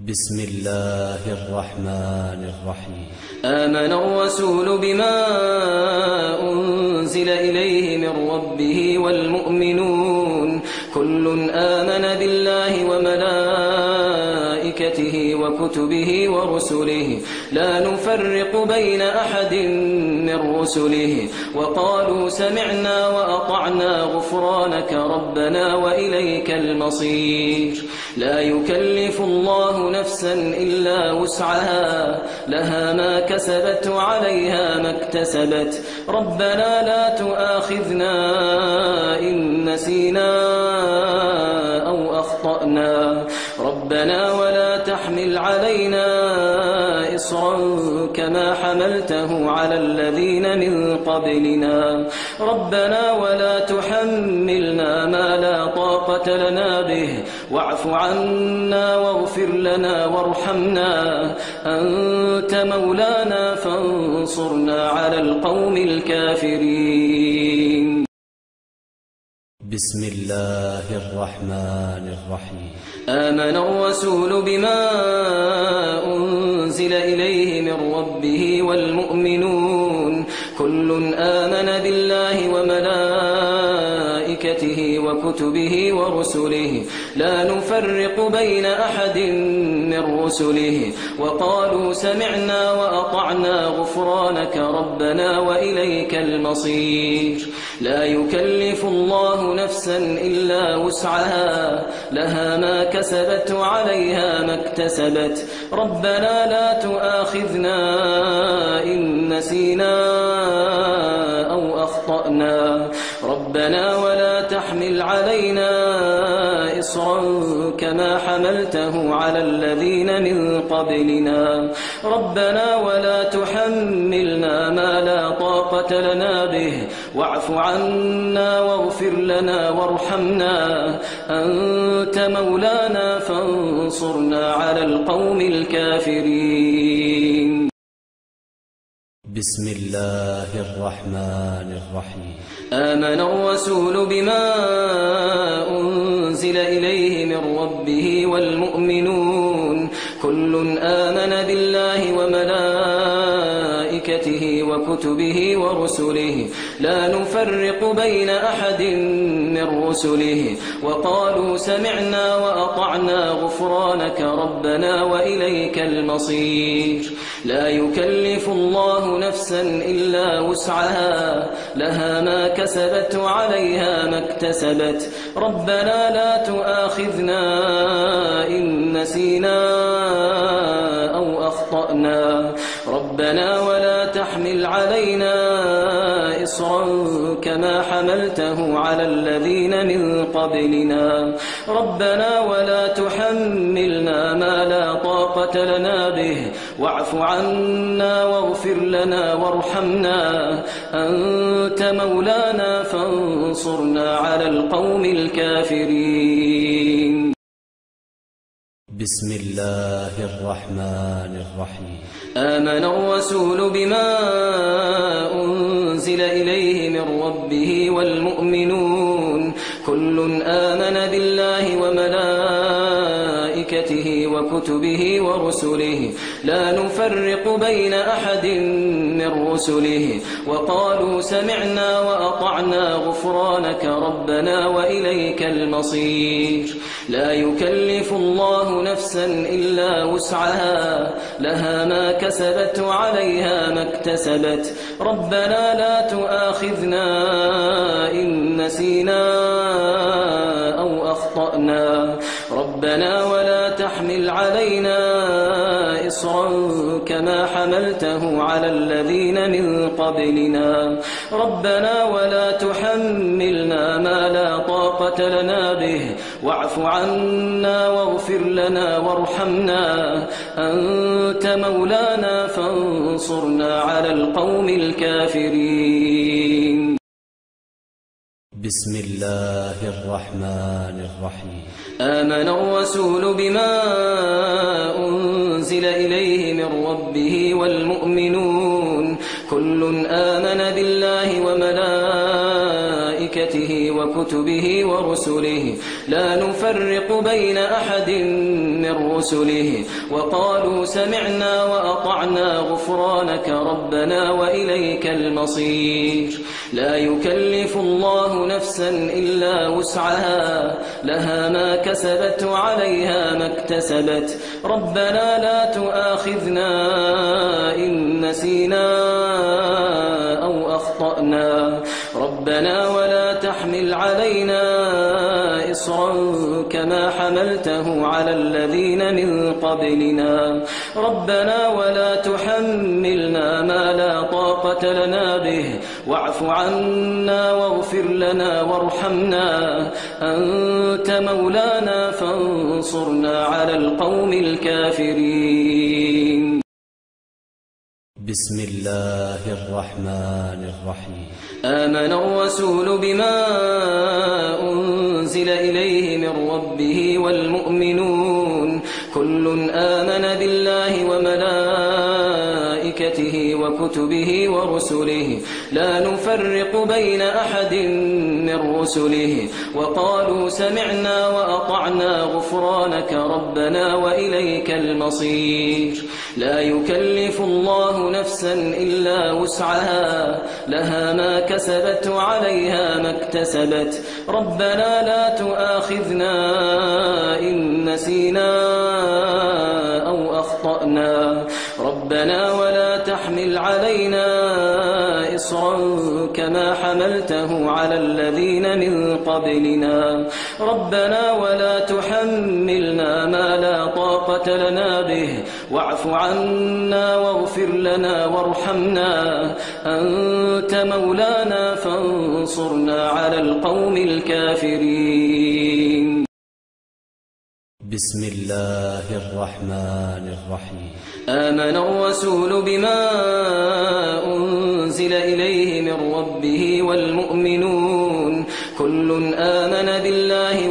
بسم الله الرحمن الرحيم. آمن الرسول بما أنزل إليه من ربه والمؤمنون كل آمن بالله وملائكته وكتبه ورسله لا نفرق بين أحد من رسله وقالوا سمعنا وأطعنا غفرانك ربنا وإليك المصير. لا يكلف الله نفسا إلا وسعها لها ما كسبت وعليها ما اكتسبت ربنا لا تؤاخذنا إن نسينا أو أخطأنا ربنا ولا تحمل علينا إصرا كما حملته على الذين من قبلنا ربنا ولا تحملنا ما لا طاقة لنا به واعف عنا واغفر لنا وارحمنا أنت مولانا فانصرنا على القوم الكافرين. بسم الله الرحمن الرحيم. آمن الرسول بما أنزل إليه من ربه والمؤمنون كل آمن بالله وملائكته وكتبه ورسله لا نفرق بين أحد من رسله وقالوا سمعنا وأطعنا غفرانك ربنا وإليك المصير. لا يكلف الله نفسا إلا وسعها لها ما كسبت وعليها ما اكتسبت ربنا لا تؤاخذنا إن نسينا أو أخطأنا ربنا ولا تحمل علينا إصرا كما حملته على الذين من قبلنا ربنا ولا تحملنا ما لا طاقة لنا به واعف عنا واغفر لنا وارحمنا أنت مولانا فانصرنا على القوم الكافرين. بسم الله الرحمن الرحيم. آمن الرسول بما أنزل إليه من ربه والمؤمنون كل آمن بالله وملائكته وكتبه ورسله لا نفرق بين أحد من رسله وقالوا سمعنا وأطعنا غفرانك ربنا وإليك المصير. لا يكلف الله نفسا إلا وسعها لها ما كسبت وعليها ما اكتسبت ربنا لا تؤاخذنا إن نسينا أو أخطأنا ربنا ولا تحمل علينا إصرا كما حملته على الذين من قبلنا ربنا ولا تحملنا ما لا طاقة لنا به واعف عنا واغفر لنا وارحمنا أنت مولانا فانصرنا على القوم الكافرين. بسم الله الرحمن الرحيم. آمن الرسول بما أنزل إليه من ربه والمؤمنون كل آمن بالله وملائكته وكتبه ورسله لا نفرق بين أحد من رسله وقالوا سمعنا وأطعنا غفرانك ربنا وإليك المصير. لا يكلف الله نفسا إلا وسعها لها ما كسبت وعليها ما اكتسبت ربنا لا تؤاخذنا إن نسينا أو أخطأنا ربنا ولا تحمل علينا إصرا كما حملته على الذين من قبلنا ربنا ولا تحملنا ما لا طاقة لنا به واعف عنا واغفر لنا وارحمنا أنت مولانا فانصرنا على القوم الكافرين. بسم الله الرحمن الرحيم. آمن الرسول بما أنزل إليه من ربه والمؤمنون كل آمن بالله وملائكته وكتبه ورسله لا نفرق بين أحد من رسله وقالوا سمعنا وأطعنا غفرانك ربنا وإليك المصير لا يكلف الله نفسا إلا وسعها لها ما كسبت وعليها ما اكتسبت ربنا لا تؤاخذنا إن نسينا أو أخطأنا ربنا ولا تحمل علينا إصرا كما حملته على الذين من قبلنا ربنا ولا تحملنا ما لا طاقة لنا به واعف عنا واغفر لنا وارحمنا أنت مولانا فانصرنا على القوم الكافرين بسم الله الرحمن الرحيم آمن الرسول بما أنزل إليه من ربه والمؤمنون كل آمن بالله وملائكته وكتبه ورسله لا نفرق بين أحد من رسله وقالوا سمعنا وأطعنا غفرانك ربنا وإليك المصير لا يكلف الله نفسا إلا وسعها لها ما كسبت وعليها ما اكتسبت ربنا لا تؤاخذنا إن نسينا أو أخطأنا ربنا ولا تحمل علينا إصرا كما حملته على الذين من قبلنا ربنا ولا تحملنا ما لا طاقة لنا به واعف عنا واغفر لنا وارحمنا أنت مولانا فانصرنا على القوم الكافرين بسم الله الرحمن الرحيم آمن الرسول بما أنزل إليه من ربه والمؤمنون كل آمن بالله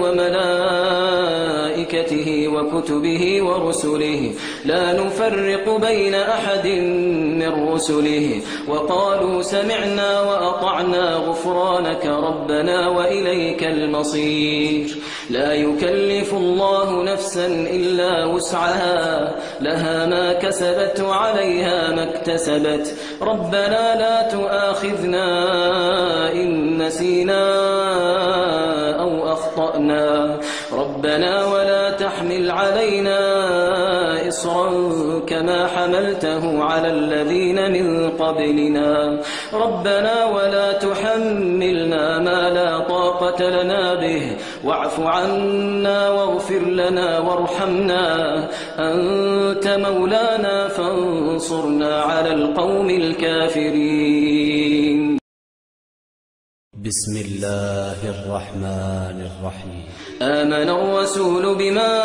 وملائكته وكتبه ورسله لا نفرق بين أحد من رسله وقالوا سمعنا وأطعنا غفرانك ربنا وإليك المصير لا يكلف الله نفسا إلا وسعها لها ما كسبت وعليها ما اكتسبت ربنا لا تؤاخذنا إن نسينا أو أخطأنا ربنا ولا تحمل علينا إصرا كما حملته على الذين من قبلنا ربنا ولا تحملنا ما لا طاقة لنا به واعف عنا واغفر لنا وارحمنا أنت مولانا فانصرنا على القوم الكافرين بسم الله الرحمن الرحيم آمن الرسول بما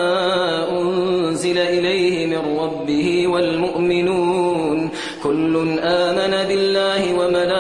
أنزل إليه من ربه والمؤمنون كل آمن بالله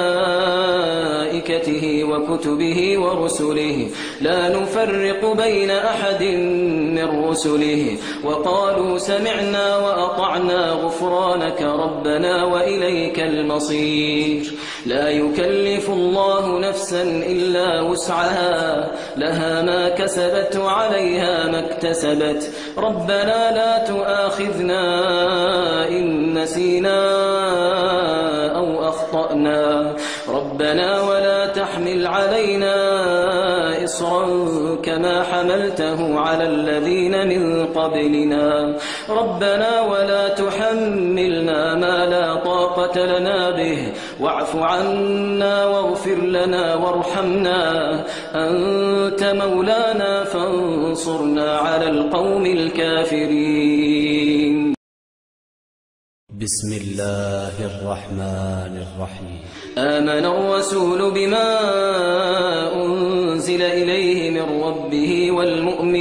وملائكته وكتبه ورسله لا نفرق بين أحد من رسله وقالوا سمعنا وأطعنا غفرانك ربنا وإليك المصير لا يكلف الله نفسا إلا وسعها لها ما كسبت وعليها ما اكتسبت ربنا لا تؤاخذنا إن نسينا أو أخطأنا ربنا ولا تحمل علينا إصرا كما حملته على الذين من قبلنا ربنا ولا تحملنا ما لا طاقة لنا به واعف عنا واغفر لنا وارحمنا أنت مولانا فانصرنا على القوم الكافرين بسم الله الرحمن الرحيم آمن الرسول بما أنزل إليه من ربه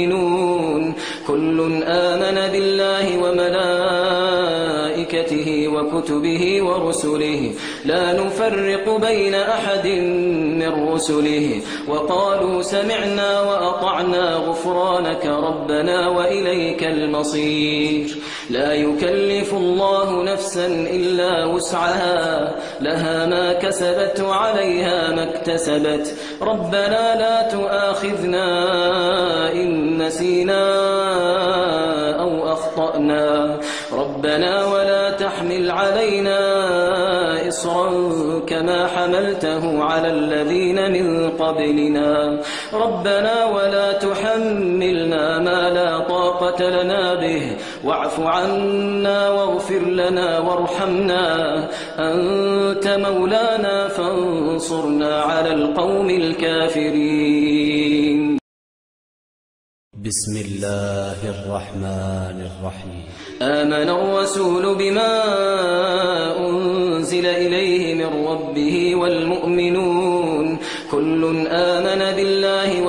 والمؤمنون كل آمن بالله وملائكته وكتبه ورسله لا نفرق بين أحد من رسله وقالوا سمعنا وأطعنا غفرانك ربنا وإليك المصير لا يكلف الله نفسا إلا وسعها لها ما كسبت وعليها ما اكتسبت ربنا لا تؤاخذنا إن نسينا أو أخطأنا ربنا ولا تحمل علينا إصرا كما حملته على الذين من قبلنا ربنا ولا تحملنا ما لا طاقة لنا به واعف عنا واغفر لنا وارحمنا أنت مولانا فانصرنا على القوم الكافرين بسم الله الرحمن الرحيم آمن الرسول بما أنزل إليه من ربه والمؤمنون كل آمن بالله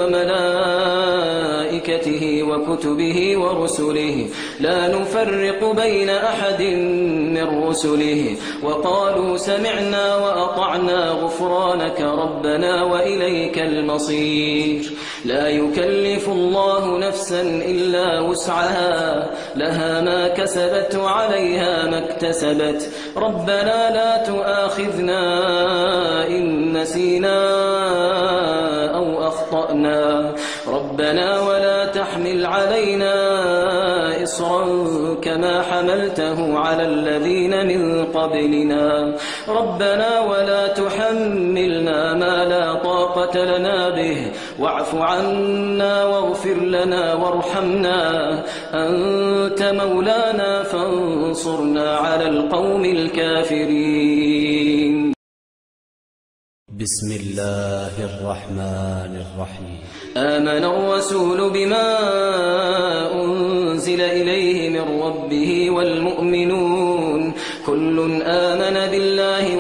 وملائكته وكتبه ورسله لا نفرق بين أحد من رسله وقالوا سمعنا وأطعنا غفرانك ربنا وإليك المصير لا يكلف الله نفسا إلا وسعها لها ما كسبت وعليها ما اكتسبت ربنا لا تؤاخذنا إن نسينا أو أخطأنا ربنا ولا تحمل علينا إصرا كما حملته على الذين من قبلنا ربنا ولا تحملنا ما لا طاقة لنا به واعف عنا واغفر لنا وارحمنا أنت مولانا فانصرنا على القوم الكافرين بسم الله الرحمن الرحيم آمن الرسول بما أنزل إليه من ربه والمؤمنون كل آمن بالله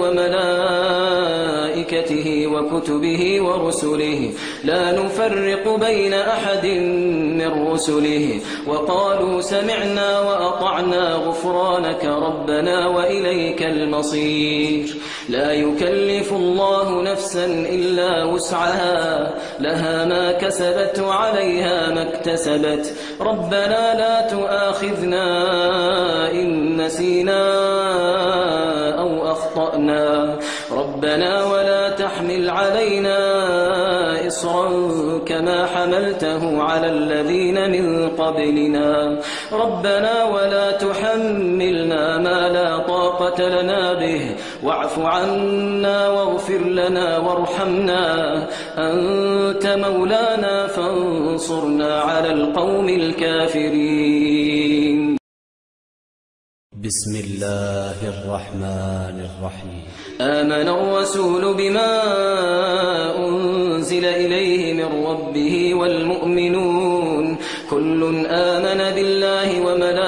وملائكته وكتبه ورسله لا نفرق بين أحد من رسله وقالوا سمعنا وأطعنا غفرانك ربنا وإليك المصير لا يكلف الله نفسا إلا وسعها لها ما كسبت وعليها ما اكتسبت ربنا لا تؤاخذنا إن نسينا أو أخطأنا ربنا ولا تحمل علينا إصرا كما حملته على الذين من قبلنا ربنا ولا تحملنا ما لا طاقة لنا به واعف عنا واغفر لنا وارحمنا أنت مولانا فانصرنا على القوم الكافرين بسم الله الرحمن الرحيم آمن الرسول بما أنزل إليه من ربه والمؤمنون كل آمن بالله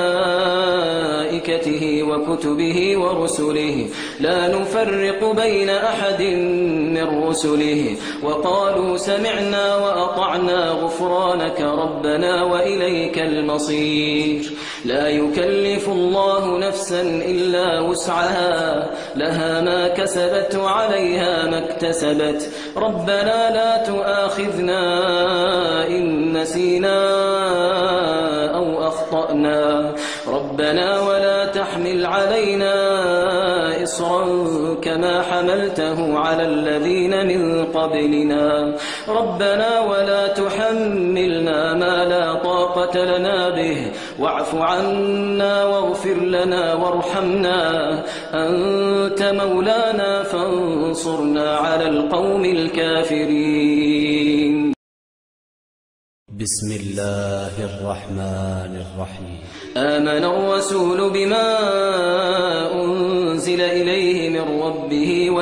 وملائكته وكتبه ورسله لا نفرق بين أحد من رسله وقالوا سمعنا وأطعنا غفرانك ربنا وإليك المصير لا يكلف الله نفسا إلا وسعها لها ما كسبت وعليها ما اكتسبت ربنا لا تؤاخذنا إن نسينا أو أخطأنا ربنا ولا تحمل علينا إصرا كما حملته على الذين من قبلنا ربنا ولا تحملنا ما لا طاقة لنا به واعف عنا واغفر لنا وارحمنا أنت مولانا فانصرنا على القوم الكافرين بسم الله الرحمن الرحيم آمن الرسول بما أنزل إليه من ربه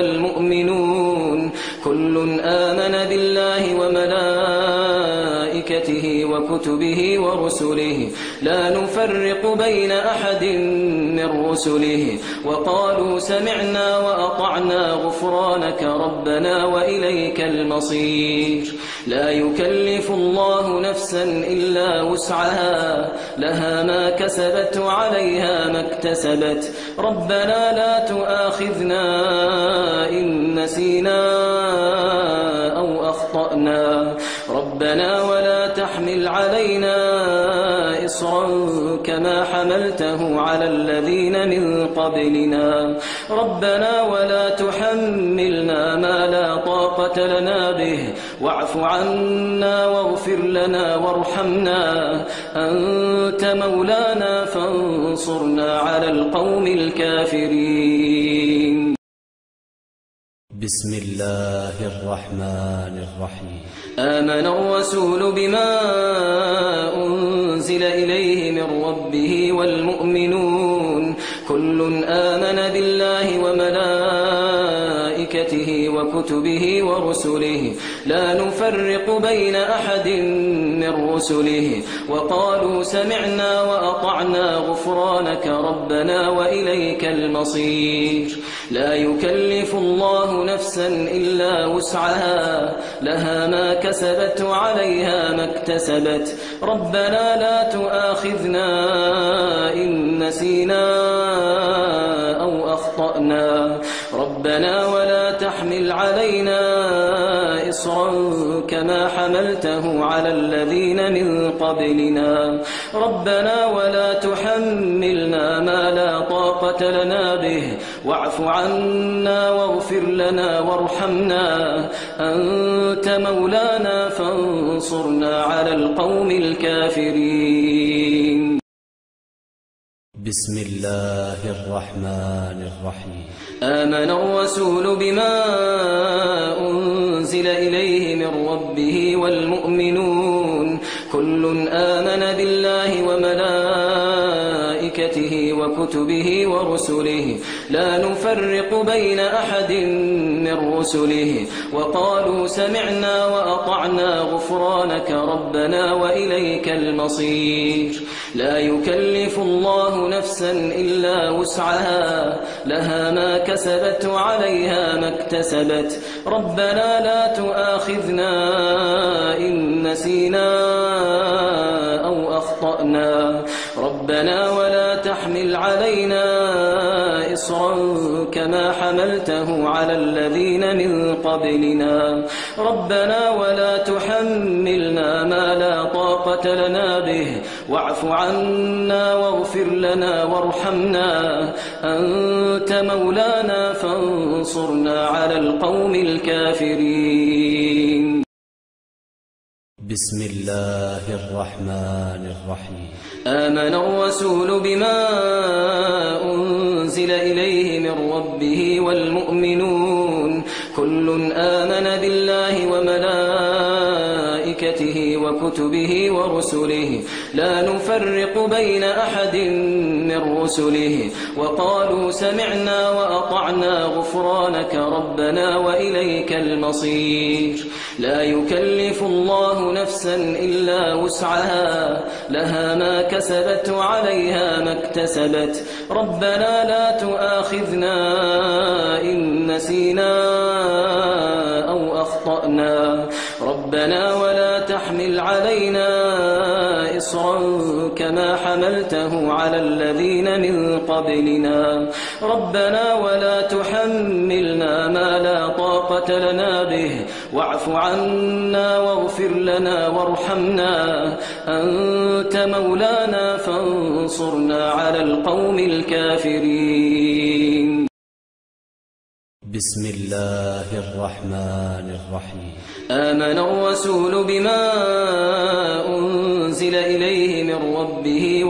والمؤمنون كل آمن بالله وملائكته وكتبه ورسله لا نفرق بين أحد من رسله وقالوا سمعنا وأطعنا غفرانك ربنا وإليك المصير لا يكلف الله نفسا إلا وسعها لها ما كسبت وعليها ما اكتسبت ربنا لا تؤاخذنا إن نسينا أو أخطأنا ربنا ولا تحمل علينا إصرا كما حملته على الذين من قبلنا ربنا ولا تحملنا ما لا طاقة لنا به واعف عنا واغفر لنا وارحمنا أنت مولانا فانصرنا على القوم الكافرين بسم الله الرحمن الرحيم آمن الرسول بما أنزل إليه من ربه والمؤمنون كل آمن بالله وملائكته وكتبه ورسله لا نفرق بين أحد من رسله وقالوا سمعنا وأطعنا غفرانك ربنا وإليك المصير لا يكلف الله نفسا إلا وسعها لها ما كسبت وعليها ما اكتسبت ربنا لا تؤاخذنا إن نسينا أو أخطأنا ربنا ولا تحمل علينا إصرا كما حملته على الذين من قبلنا ربنا ولا تحملنا ما لا طاقة لنا به واعف عنا واغفر لنا وارحمنا أنت مولانا فانصرنا على القوم الكافرين بسم الله الرحمن الرحيم آمن الرسول بما أنزل إليه من ربه والمؤمنون كل آمن بالله وملائكته وكتبه ورسله لا نفرق بين أحد من رسله وقالوا سمعنا وأطعنا غفرانك ربنا وإليك المصير لا يكلف الله نفسا إلا وسعها لها ما كسبت وعليها ما اكتسبت ربنا لا تؤاخذنا إن نسينا أو أخطأنا ربنا ولا تحمل علينا إصرا كما حملته على الذين من قبلنا ربنا ولا تحملنا ما لا طاقة لنا به واعف عنا واغفر لنا وارحمنا أنت مولانا فانصرنا على القوم الكافرين بسم الله الرحمن الرحيم آمن الرسول بما أنزل إليه من ربه والمؤمنون كل آمن بالله وملائكته وكتبه ورسله لا نفرق بين أحد من رسله وقالوا سمعنا وأطعنا غفرانك ربنا وإليك المصير لا يكلف الله نفسا إلا وسعها لها ما كسبت وعليها ما اكتسبت ربنا لا تؤاخذنا إن نسينا أو أخطأنا ربنا ولا تحمل علينا إصرا كما حملته على الذين من قبلنا ربنا ولا تحملنا ما لا طاقة لنا به واعف عنا واغفر لنا وارحمنا أنت مولانا فانصرنا على القوم الكافرين بسم الله الرحمن الرحيم آمن الرسول بما أنزل إليه من ربه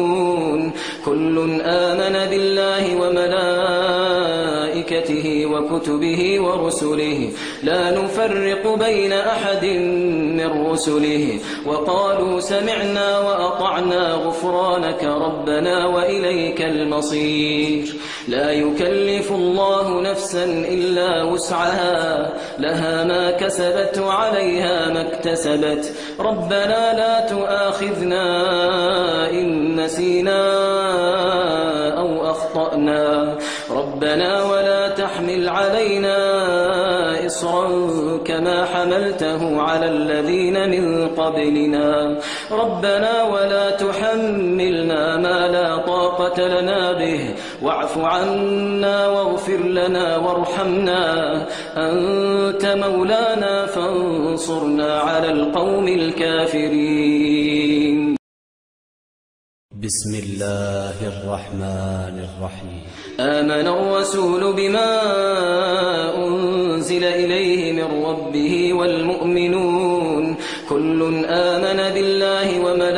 والمؤمنون كل آمن بالله وملائكته وكتبه ورسله لا نفرق بين أحد من رسله وقالوا سمعنا وأطعنا غفرانك ربنا وإليك المصير لا يكلف الله نفسا إلا وسعها لها ما كسبت وعليها ما اكتسبت ربنا لا تؤاخذنا إن نسينا أو أخطأنا ربنا ولا تحمل علينا إصرا كما حملته على الذين من قبلنا ربنا ولا تحملنا ما لا طاقة لنا به واعف عنا واغفر لنا وارحمنا أنت مولانا فانصرنا على القوم الكافرين بسم الله الرحمن الرحيم آمن الرسول بما أنزل إليه من ربه والمؤمنون كل آمن بالله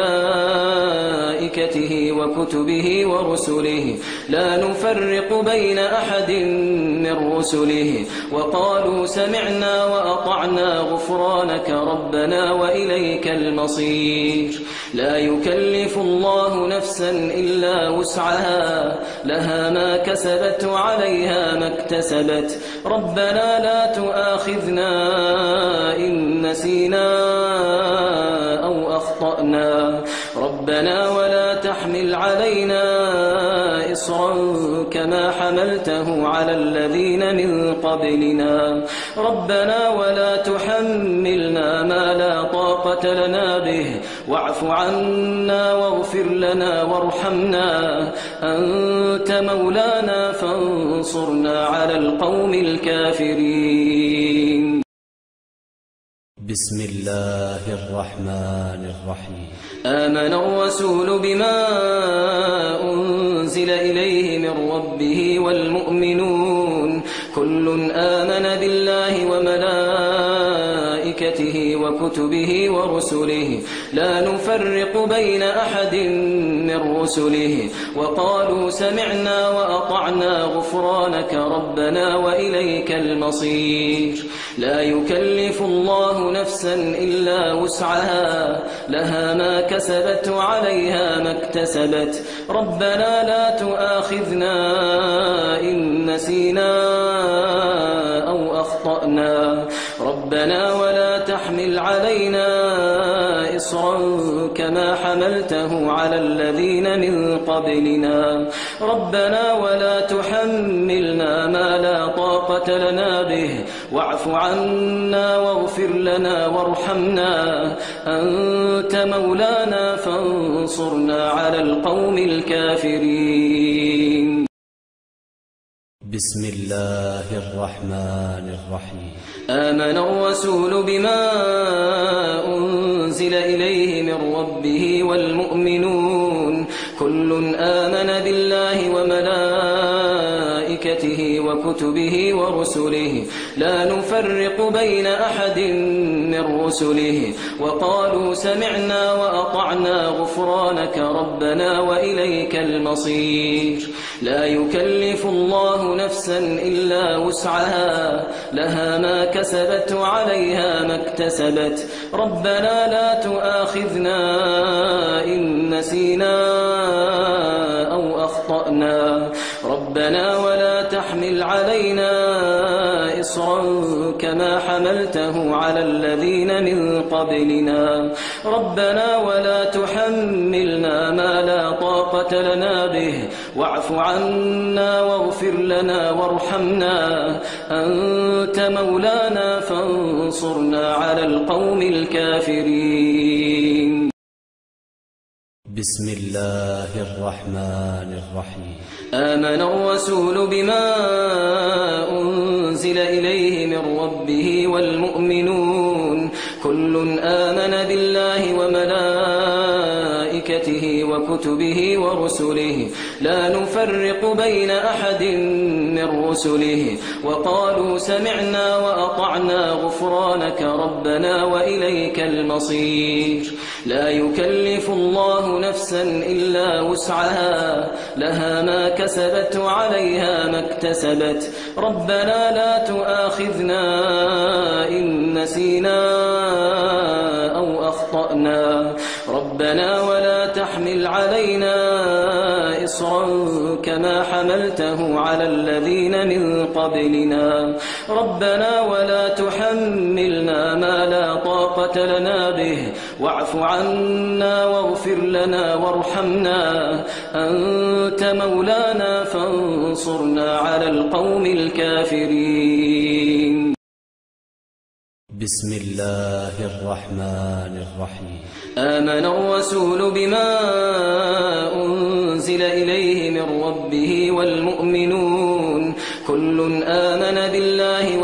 وملائكته وكتبه ورسله لا نفرق بين أحد من رسله وقالوا سمعنا وأطعنا غفرانك ربنا وإليك المصير لا يكلف الله نفسا إلا وسعها لها ما كسبت وعليها ما اكتسبت ربنا لا تؤاخذنا إن نسينا أو أخطأنا ربنا ولا تحمل علينا إصرا كما حملته على الذين من قبلنا ربنا ولا تحملنا ما لا طاقة لنا به واعف عنا واغفر لنا وارحمنا أنت مولانا فانصرنا على القوم الكافرين بسم الله الرحمن الرحيم آمن الرسول بما أنزل إليه من ربه والمؤمنون كل آمن بالله وملائكته وكتبه ورسله لا نفرق بين أحد من رسله وقالوا سمعنا وأطعنا غفرانك ربنا وإليك المصير لا يكلف الله نفسا إلا وسعها لها ما كسبت وعليها ما اكتسبت ربنا لا تؤاخذنا إن نسينا أو أخطأنا ربنا ولا تحمل علينا إصرا كما حملته على الذين من قبلنا ربنا ولا تحملنا ما لا طاقة لنا به واعف عنا واغفر لنا وارحمنا أنت مولانا فانصرنا على القوم الكافرين بسم الله الرحمن الرحيم آمن الرسول بما أنزل إليه من ربه والمؤمنون كل آمن بالله وملائكته وكتبه ورسله لا نفرق بين أحد من رسله وقالوا سمعنا وأطعنا غفرانك ربنا وإليك المصير لا يكلف الله نفسا إلا وسعها لها ما كسبت وعليها ما اكتسبت ربنا لا تؤاخذنا إن نسينا أو أخطأنا ربنا ولا تحمل علينا إصرا كما حملته على الذين من قبلنا ربنا ولا تحملنا ما لا طاقة لنا به واعف عنا واغفر لنا وارحمنا أنت مولانا فانصرنا على القوم الكافرين بسم الله الرحمن الرحيم آمن الرسول بما أنزل إليه من ربه والمؤمنون كل آمن بالله وملائكته وكتبه ورسله لا نفرق بين أحد من رسله وقالوا سمعنا وأطعنا غفرانك ربنا وإليك المصير لا يكلف الله نفسا إلا وسعها لها ما كسبت وعليها ما اكتسبت ربنا لا تؤاخذنا إن نسينا أو أخطأنا ربنا ولا تحمل علينا إصرا كما حملته على الذين من قبلنا ربنا ولا تحملنا ما لا طاقة لنا به واعف عنا واغفر لنا وارحمنا أنت مولانا فانصرنا على القوم الكافرين بسم الله الرحمن الرحيم آمن الرسول بما أنزل إليه من ربه والمؤمنون كل آمن بالله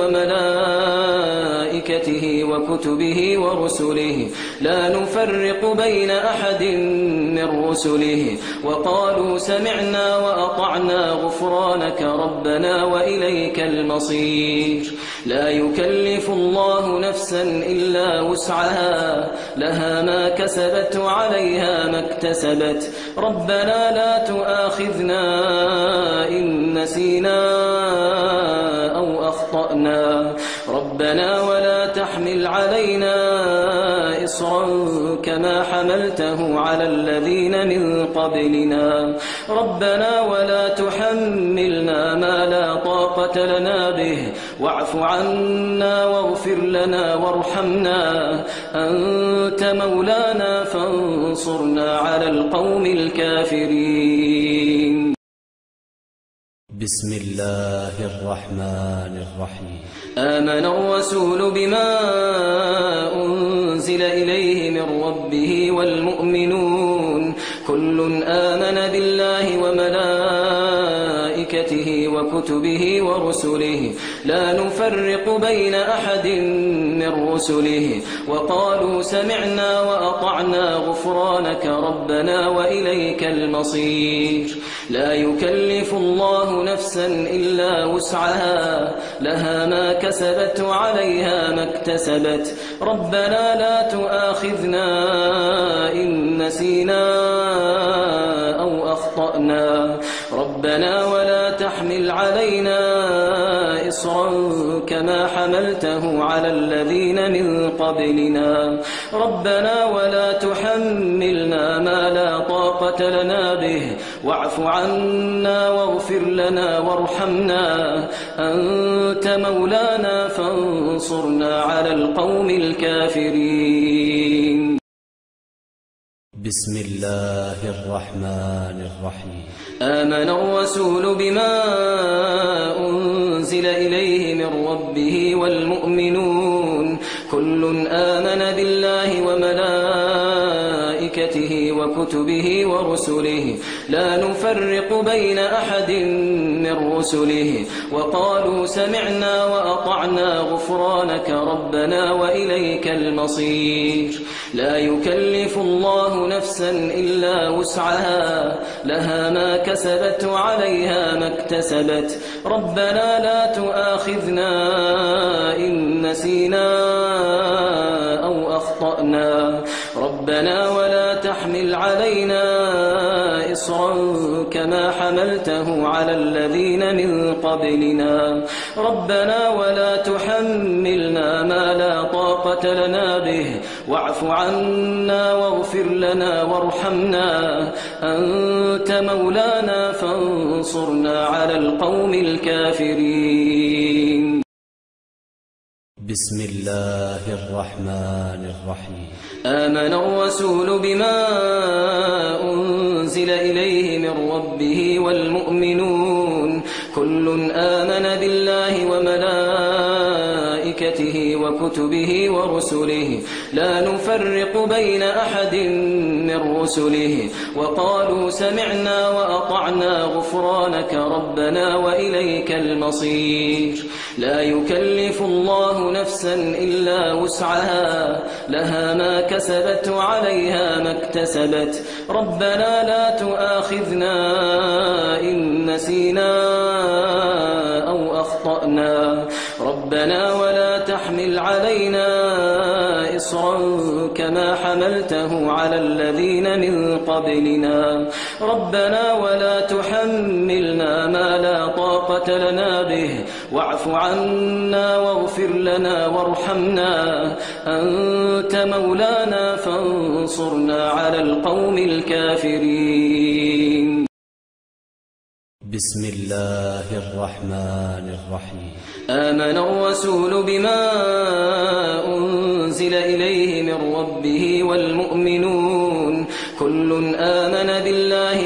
وملائكته وكتبه ورسله لا نفرق بين أحد من رسله وقالوا سمعنا وأطعنا غفرانك ربنا وإليك المصير لا يكلف الله نفسا إلا وسعها لها ما كسبت وعليها ما اكتسبت ربنا لا تؤاخذنا إن نسينا أو أخطأنا ربنا ولا تحمل علينا إصرا كما حملته على الذين من قبلنا ربنا ولا تحملنا ما لا طاقة لنا به واعف عنا واغفر لنا وارحمنا أنت مولانا فانصرنا على القوم الكافرين بسم الله الرحمن الرحيم آمن الرسول بما أنزل إليه من ربه والمؤمنون كل آمن بالله وملائكته وكتبه ورسله لا نفرق بين أحد من رسله وقالوا سمعنا وأطعنا غفرانك ربنا وإليك المصير لا يكلف الله نفسا إلا وسعها لها ما كسبت وعليها ما اكتسبت ربنا لا تؤاخذنا إن نسينا أو أخطأنا ربنا ولا تحمل علينا إصرا كما حملته على الذين من قبلنا ربنا ولا تحملنا ما لا طاقة لنا به واعف عنا واغفر لنا وارحمنا أنت مولانا فانصرنا على القوم الكافرين بسم الله الرحمن الرحيم آمن الرسول بما أنزل إليه من ربه والمؤمنون كل آمن بالله وملائكته وكتبه ورسله لا نفرق بين أحد من رسله وقالوا سمعنا وأطعنا غفرانك ربنا وإليك المصير لا يكلف الله نفسا إلا وسعها لها ما كسبت وعليها ما اكتسبت ربنا لا تؤاخذنا إن نسينا أو أخطأنا ربنا ولا تحمل علينا إصرا كما حملته على الذين من قبلنا ربنا ولا تحملنا ما لا طاقة لنا به واعف عنا واغفر لنا وارحمنا أنت مولانا فانصرنا على القوم الكافرين بسم الله الرحمن الرحيم آمن الرسول بما أنزل إليه من ربه والمؤمنون كل آمن بالله وملائكته وكتبه ورسله لا نفرق بين أحد من رسله وقالوا سمعنا وأطعنا غفرانك ربنا وإليك المصير لا يكلف الله نفسا إلا وسعها لها ما كسبت وعليها ما اكتسبت ربنا لا تؤاخذنا إن نسينا أو أخطأنا ربنا ولا تحمل علينا إصرا كما حملته على الذين من قبلنا ربنا ولا تحملنا ما لا طاقة لنا به واعف عنا واغفر لنا وارحمنا أنت مولانا فانصرنا على القوم الكافرين. بسم الله الرحمن الرحيم. آمن الرسول بما أنزل إليه من ربه والمؤمنون كل آمن بالله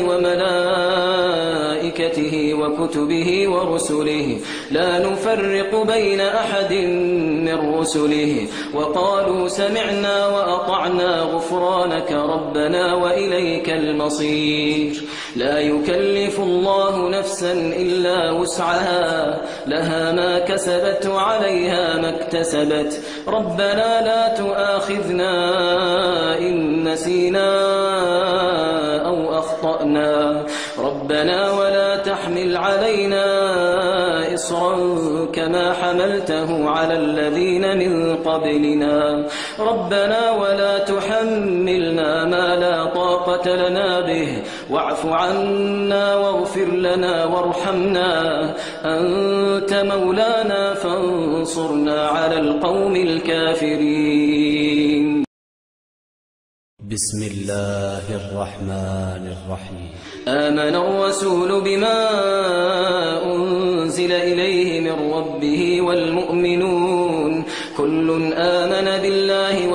وملائكته وكتبه ورسله لا نفرق بين أحد من رسله وقالوا سمعنا وأطعنا غفرانك ربنا وإليك المصير. لا يكلف الله نفسا إلا وسعها لها ما كسبت وعليها ما اكتسبت ربنا لا تؤاخذنا إن نسينا أو أخطأنا ربنا ولا تحمل علينا إصرا كما حملته على الذين من قبلنا ربنا ولا تحملنا ما لا طاقة لنا به واعف عنا واغفر لنا وارحمنا أنت مولانا فانصرنا على القوم الكافرين. بسم الله الرحمن الرحيم. آمن الرسول بما أنزل إليه من ربه والمؤمنون كل آمن بالله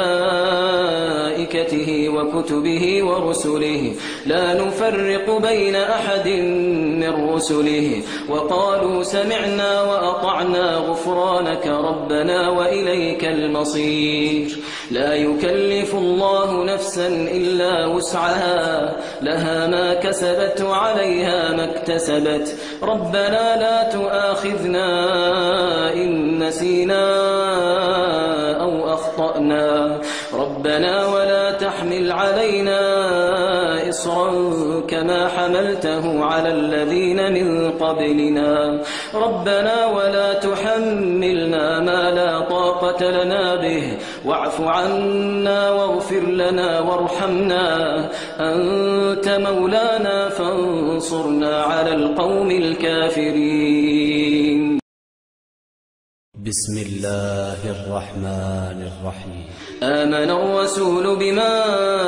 وملائكته وكتبه ورسله لا نفرق بين أحد من رسله وقالوا سمعنا وأطعنا غفرانك ربنا وإليك المصير. لا يكلف الله نفسا إلا وسعها لها ما كسبت وعليها ما اكتسبت ربنا لا تؤاخذنا إن نسينا أو أخطأنا ربنا ولا تحمل علينا إصرا كما حملته على الذين من قبلنا ربنا ولا تحملنا ما لا طاقة لنا به واعف عنا واغفر لنا وارحمنا أنت مولانا فانصرنا على القوم الكافرين. بسم الله الرحمن الرحيم. آمن الرسول بما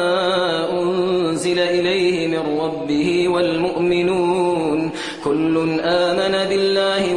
أنزل إليه من ربه والمؤمنون كل آمن بالله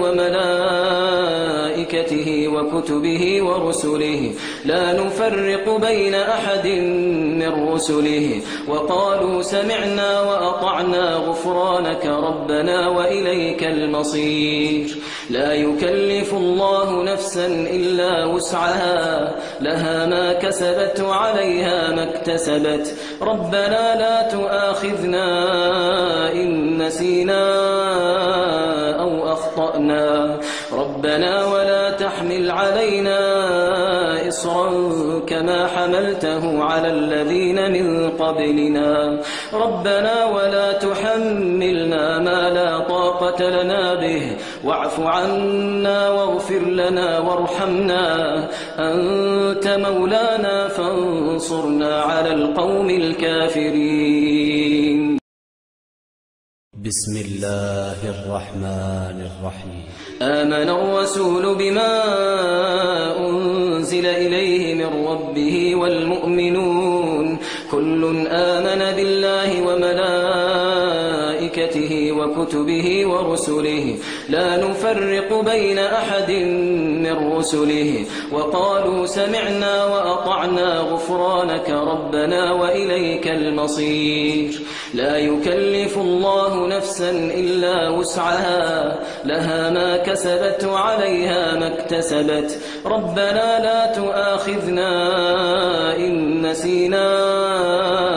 وملائكته وكتبه ورسله لا نفرق بين أحد من رسله وقالوا سمعنا وأطعنا غفرانك ربنا وإليك المصير. لا يكلف الله نفسا إلا وسعها لها ما كسبت وعليها ما اكتسبت ربنا لا تؤاخذنا إن نسينا أو أخطأنا ربنا ولا تحمل علينا إصرا كما حملته على الذين من قبلنا ربنا ولا تحملنا ما لا طاقة لنا به واعف عنا واغفر لنا وارحمنا أنت مولانا فانصرنا على القوم الكافرين. بسم الله الرحمن الرحيم. آمن الرسول بما أنزل إليه من ربه والمؤمنون كل آمن بالله وملائكته وكتبه ورسله لا نفرق بين أحد من رسله وقالوا سمعنا وأطعنا غفرانك ربنا وإليك المصير. لا يكلف الله نفسا إلا وسعها لها ما كسبت وعليها ما اكتسبت ربنا لا تؤاخذنا إن نسينا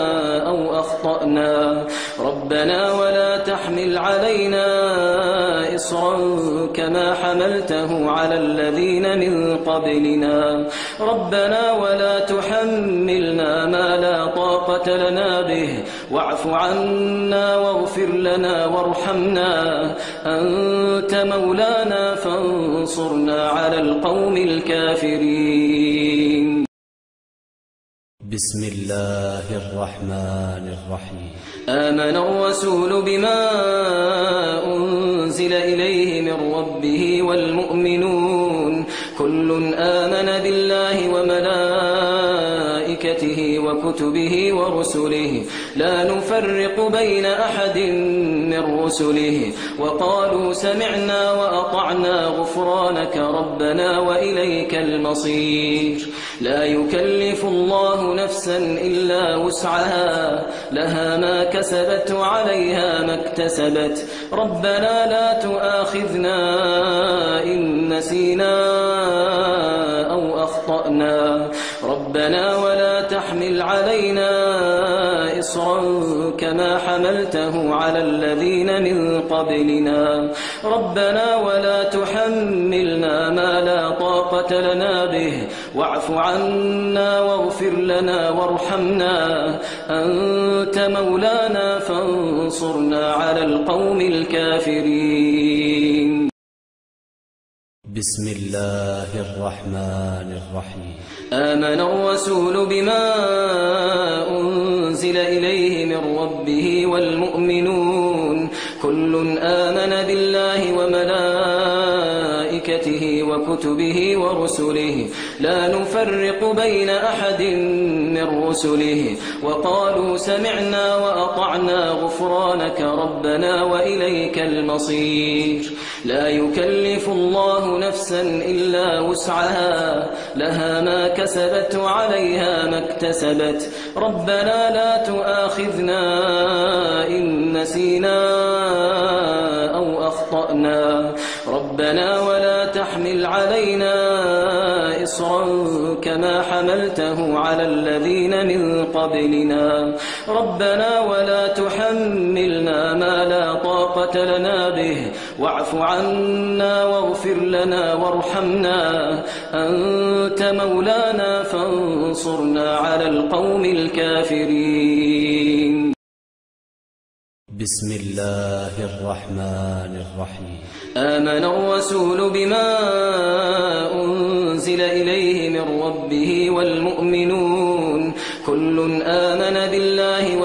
أو أخطأنا ربنا ولا تحمل علينا إصرا كما حملته على الذين من قبلنا ربنا ولا تحملنا ما لا طاقة لنا به واعف عنا واغفر لنا وارحمنا أنت مولانا فانصرنا على القوم الكافرين. بسم الله الرحمن الرحيم. آمن الرسول بما أنزل إليه من ربه والمؤمنون كل آمن بالله وملائكته وكتبه ورسله لا نفرق بين أحد من رسله وقالوا سمعنا وأطعنا غفرانك ربنا وإليك المصير. لا يكلف الله نفسا إلا وسعها لها ما كسبت وعليها ما اكتسبت ربنا لا تؤاخذنا إن نسينا أو أخطأنا ربنا ولا تحمل علينا إصرا كما حملته على الذين من قبلنا ربنا ولا تحملنا ما لا طاقة لنا به واعف عنا واغفر لنا وارحمنا أنت مولانا فانصرنا على القوم الكافرين. بسم الله الرحمن الرحيم. آمن الرسول بما أنزل إليه من ربه والمؤمنون كل آمن بالله وملائكته وكتبه ورسله لا نفرق بين أحد من رسله وقالوا سمعنا وأطعنا غفرانك ربنا وإليك المصير. لا يكلف الله نفسا إلا وسعها لها ما كسبت وعليها ما اكتسبت ربنا لا تؤاخذنا إن نسينا أو أخطأنا ربنا ولا تحمل علينا إصرا كما حملته على الذين من قبلنا ربنا ولا تحملنا ما لا طاقة لنا به واعف عنا واغفر لنا وارحمنا أنت مولانا فانصرنا على القوم الكافرين. بسم الله الرحمن الرحيم. آمن الرسول بما أنزل إليه من ربه والمؤمنون كل آمن بالله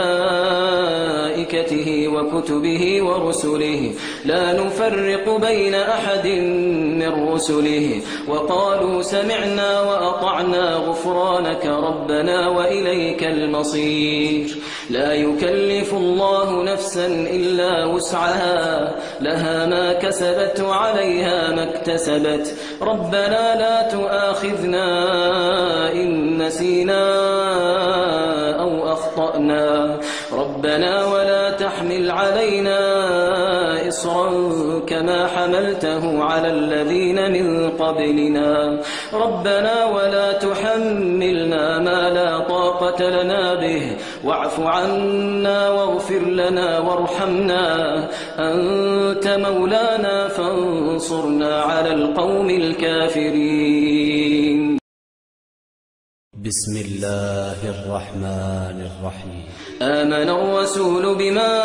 وملائكته وكتبه ورسله لا نفرق بين أحد من رسله وقالوا سمعنا وأطعنا غفرانك ربنا وإليك المصير. لا يكلف الله نفسا إلا وسعها لها ما كسبت وعليها ما اكتسبت ربنا لا تؤاخذنا إن نسينا أو أخطأنا ربنا ولا تحمل علينا إصرا كما حملته على الذين من قبلنا ربنا ولا تحملنا ما لا طاقة لنا به واعف عنا واغفر لنا وارحمنا أنت مولانا فانصرنا على القوم الكافرين. بسم الله الرحمن الرحيم. آمن الرسول بما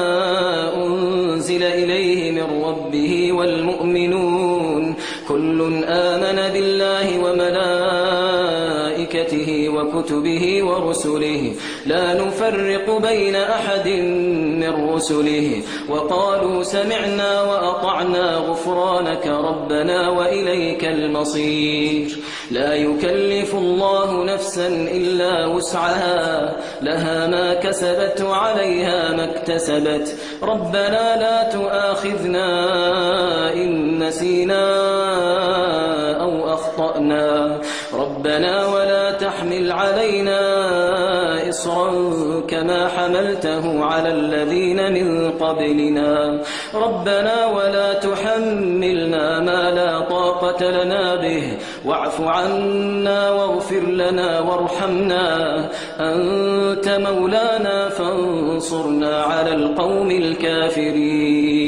أنزل إليه من ربه والمؤمنون كل آمن بالله وملائكته وكتبه ورسله لا نفرق بين أحد من رسله وقالوا سمعنا وأطعنا غفرانك ربنا وإليك المصير. لا يكلف الله نفسا إلا وسعها لها ما كسبت وعليها ما اكتسبت ربنا لا تؤاخذنا إن نسينا أو أخطأنا ربنا ولا تحمل علينا إصرا كما حملته على الذين من قبلنا ربنا ولا تحملنا ما لا طاقة لنا به واعف عنا واغفر لنا وارحمنا أنت مولانا فانصرنا على القوم الكافرين.